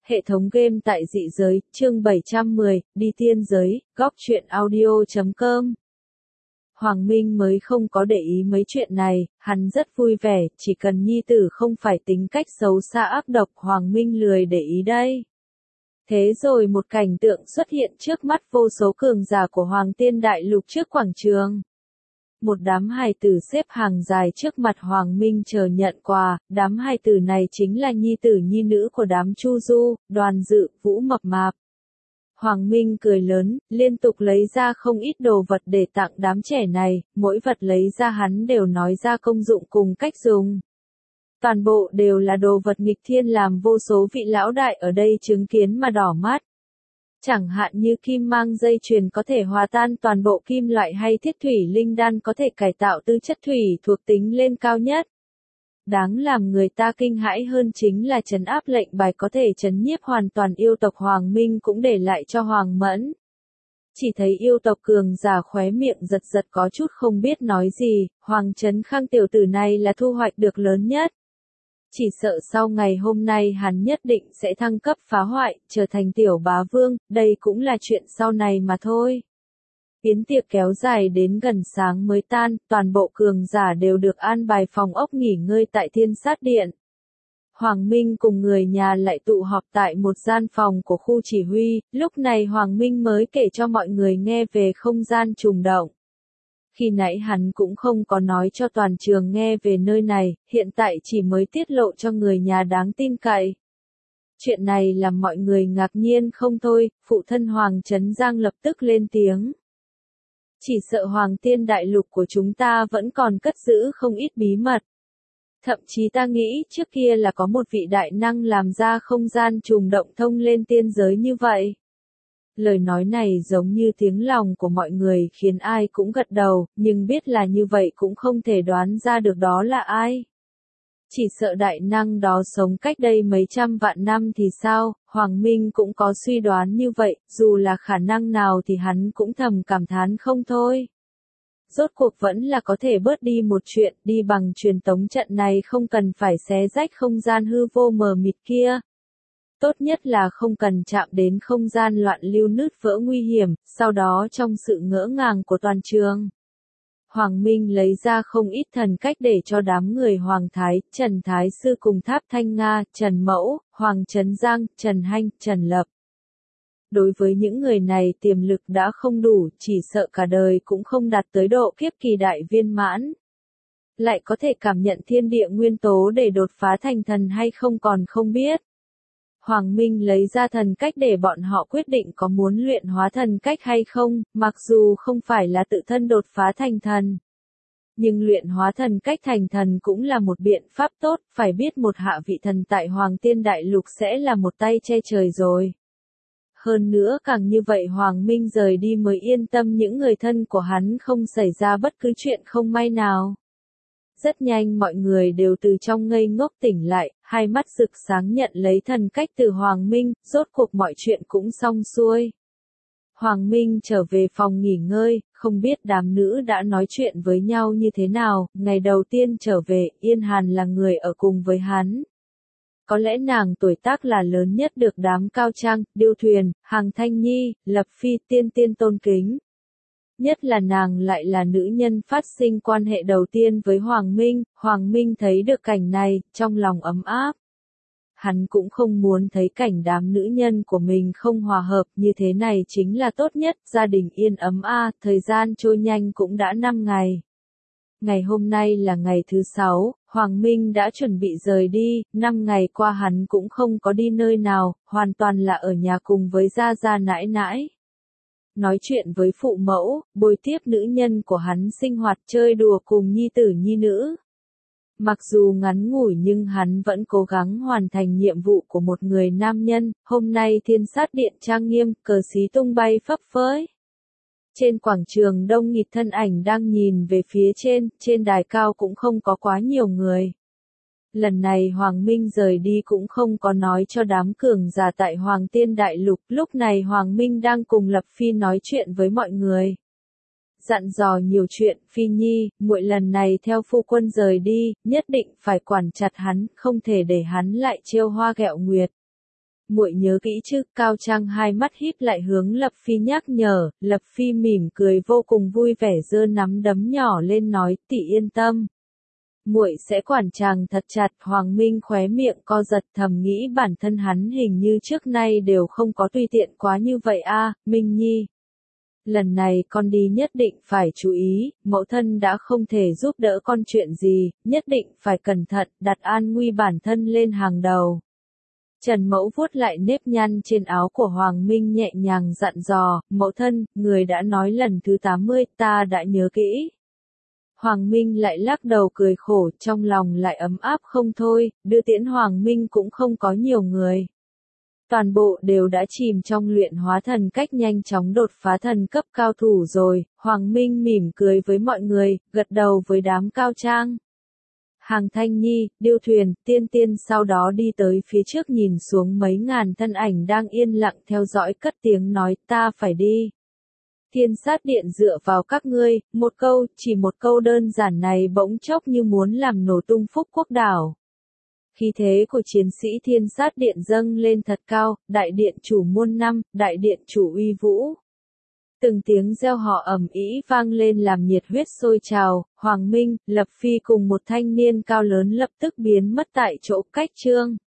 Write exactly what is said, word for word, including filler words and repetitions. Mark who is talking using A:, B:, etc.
A: Hệ thống game tại dị giới, chương bảy trăm mười, đi tiên giới, góc truyện audio chấm com. Hoàng Minh mới không có để ý mấy chuyện này, hắn rất vui vẻ, chỉ cần nhi tử không phải tính cách xấu xa ác độc, Hoàng Minh lười để ý đây. Thế rồi một cảnh tượng xuất hiện trước mắt vô số cường giả của Hoàng Tiên Đại Lục trước quảng trường. Một đám hài tử xếp hàng dài trước mặt Hoàng Minh chờ nhận quà, đám hài tử này chính là nhi tử nhi nữ của đám Chu Du, Đoàn Dự, Vũ Mập Mạp. Hoàng Minh cười lớn, liên tục lấy ra không ít đồ vật để tặng đám trẻ này, mỗi vật lấy ra hắn đều nói ra công dụng cùng cách dùng. Toàn bộ đều là đồ vật nghịch thiên làm vô số vị lão đại ở đây chứng kiến mà đỏ mắt. Chẳng hạn như kim mang dây chuyền có thể hòa tan toàn bộ kim loại hay thiết thủy linh đan có thể cải tạo tư chất thủy thuộc tính lên cao nhất. Đáng làm người ta kinh hãi hơn chính là trấn áp lệnh bài có thể trấn nhiếp hoàn toàn yêu tộc Hoàng Minh cũng để lại cho Hoàng Mẫn. Chỉ thấy yêu tộc cường giả khóe miệng giật giật có chút không biết nói gì, Hoàng Trấn Khang tiểu tử này là thu hoạch được lớn nhất. Chỉ sợ sau ngày hôm nay hắn nhất định sẽ thăng cấp phá hoại, trở thành tiểu bá vương, đây cũng là chuyện sau này mà thôi. Yến tiệc kéo dài đến gần sáng mới tan, toàn bộ cường giả đều được an bài phòng ốc nghỉ ngơi tại Thiên Sát Điện. Hoàng Minh cùng người nhà lại tụ họp tại một gian phòng của khu chỉ huy, lúc này Hoàng Minh mới kể cho mọi người nghe về không gian trùng động. Khi nãy hắn cũng không có nói cho toàn trường nghe về nơi này, hiện tại chỉ mới tiết lộ cho người nhà đáng tin cậy. Chuyện này làm mọi người ngạc nhiên không thôi, phụ thân Hoàng Trấn Giang lập tức lên tiếng. Chỉ sợ Hoàng Tiên Đại Lục của chúng ta vẫn còn cất giữ không ít bí mật. Thậm chí ta nghĩ trước kia là có một vị đại năng làm ra không gian trùng động thông lên tiên giới như vậy. Lời nói này giống như tiếng lòng của mọi người khiến ai cũng gật đầu, nhưng biết là như vậy cũng không thể đoán ra được đó là ai. Chỉ sợ đại năng đó sống cách đây mấy trăm vạn năm thì sao, Hoàng Minh cũng có suy đoán như vậy, dù là khả năng nào thì hắn cũng thầm cảm thán không thôi. Rốt cuộc vẫn là có thể bớt đi một chuyện, đi bằng truyền tống trận này không cần phải xé rách không gian hư vô mờ mịt kia. Tốt nhất là không cần chạm đến không gian loạn lưu nứt vỡ nguy hiểm, sau đó trong sự ngỡ ngàng của toàn trường. Hoàng Minh lấy ra không ít thần cách để cho đám người Hoàng Thái, Trần Thái Sư cùng Tháp Thanh Nga, Trần Mẫu, Hoàng Trấn Giang, Trần Hanh, Trần Lập. Đối với những người này tiềm lực đã không đủ, chỉ sợ cả đời cũng không đạt tới độ kiếp kỳ đại viên mãn. Lại có thể cảm nhận thiên địa nguyên tố để đột phá thành thần hay không còn không biết. Hoàng Minh lấy ra thần cách để bọn họ quyết định có muốn luyện hóa thần cách hay không, mặc dù không phải là tự thân đột phá thành thần. Nhưng luyện hóa thần cách thành thần cũng là một biện pháp tốt, phải biết một hạ vị thần tại Hoàng Tiên Đại Lục sẽ là một tay che trời rồi. Hơn nữa càng như vậy Hoàng Minh rời đi mới yên tâm những người thân của hắn không xảy ra bất cứ chuyện không may nào. Rất nhanh mọi người đều từ trong ngây ngốc tỉnh lại, hai mắt rực sáng nhận lấy thần cách từ Hoàng Minh, rốt cuộc mọi chuyện cũng xong xuôi. Hoàng Minh trở về phòng nghỉ ngơi, không biết đám nữ đã nói chuyện với nhau như thế nào, ngày đầu tiên trở về, Yên Hàn là người ở cùng với hắn. Có lẽ nàng tuổi tác là lớn nhất được đám Cao Trang, Điêu Thuyền, Hàng Thanh Nhi, Lập Phi tiên tiên tôn kính. Nhất là nàng lại là nữ nhân phát sinh quan hệ đầu tiên với Hoàng Minh, Hoàng Minh thấy được cảnh này, trong lòng ấm áp. Hắn cũng không muốn thấy cảnh đám nữ nhân của mình không hòa hợp, như thế này chính là tốt nhất, gia đình yên ấm a, thời gian trôi nhanh cũng đã năm ngày. Ngày hôm nay là ngày thứ sáu, Hoàng Minh đã chuẩn bị rời đi, năm ngày qua hắn cũng không có đi nơi nào, hoàn toàn là ở nhà cùng với gia gia nãi nãi. Nói chuyện với phụ mẫu, bồi tiếp nữ nhân của hắn sinh hoạt chơi đùa cùng nhi tử nhi nữ. Mặc dù ngắn ngủi nhưng hắn vẫn cố gắng hoàn thành nhiệm vụ của một người nam nhân, hôm nay Thiên Sát Điện trang nghiêm, cờ xí tung bay phấp phới. Trên quảng trường đông nghịt thân ảnh đang nhìn về phía trên, trên đài cao cũng không có quá nhiều người. Lần này Hoàng Minh rời đi cũng không có nói cho đám cường giả tại Hoàng Tiên Đại Lục, lúc này Hoàng Minh đang cùng Lập Phi nói chuyện với mọi người. Dặn dò nhiều chuyện, Phi Nhi, muội lần này theo phu quân rời đi, nhất định phải quản chặt hắn, không thể để hắn lại trêu hoa ghẹo nguyệt. muội nhớ kỹ chứ? Cao Trang hai mắt híp lại hướng Lập Phi nhắc nhở, Lập Phi mỉm cười vô cùng vui vẻ giơ nắm đấm nhỏ lên nói, tỷ yên tâm. Muội sẽ quản chàng thật chặt. Hoàng Minh khóe miệng co giật thầm nghĩ bản thân hắn hình như trước nay đều không có tùy tiện quá như vậy a, Minh Nhi. Lần này con đi nhất định phải chú ý, mẫu thân đã không thể giúp đỡ con chuyện gì, nhất định phải cẩn thận, đặt an nguy bản thân lên hàng đầu. Trần Mẫu vuốt lại nếp nhăn trên áo của Hoàng Minh nhẹ nhàng dặn dò, mẫu thân, người đã nói lần thứ tám mươi, ta đã nhớ kỹ. Hoàng Minh lại lắc đầu cười khổ, trong lòng lại ấm áp không thôi, đưa tiễn Hoàng Minh cũng không có nhiều người. Toàn bộ đều đã chìm trong luyện hóa thần cách nhanh chóng đột phá thần cấp cao thủ rồi, Hoàng Minh mỉm cười với mọi người, gật đầu với đám Cao Trang. Hàng Thanh Nhi, Điêu Thuyền, Tiên Tiên sau đó đi tới phía trước nhìn xuống mấy ngàn thân ảnh đang yên lặng theo dõi cất tiếng nói ta phải đi. Thiên sát điện dựa vào các ngươi, một câu, chỉ một câu đơn giản này bỗng chốc như muốn làm nổ tung Phúc Quốc đảo. Khí thế của chiến sĩ thiên sát điện dâng lên thật cao, đại điện chủ muôn năm, đại điện chủ uy vũ. Từng tiếng reo hò ầm ĩ vang lên làm nhiệt huyết sôi trào, Hoàng Minh, Lập Phi cùng một thanh niên cao lớn lập tức biến mất tại chỗ cách trương.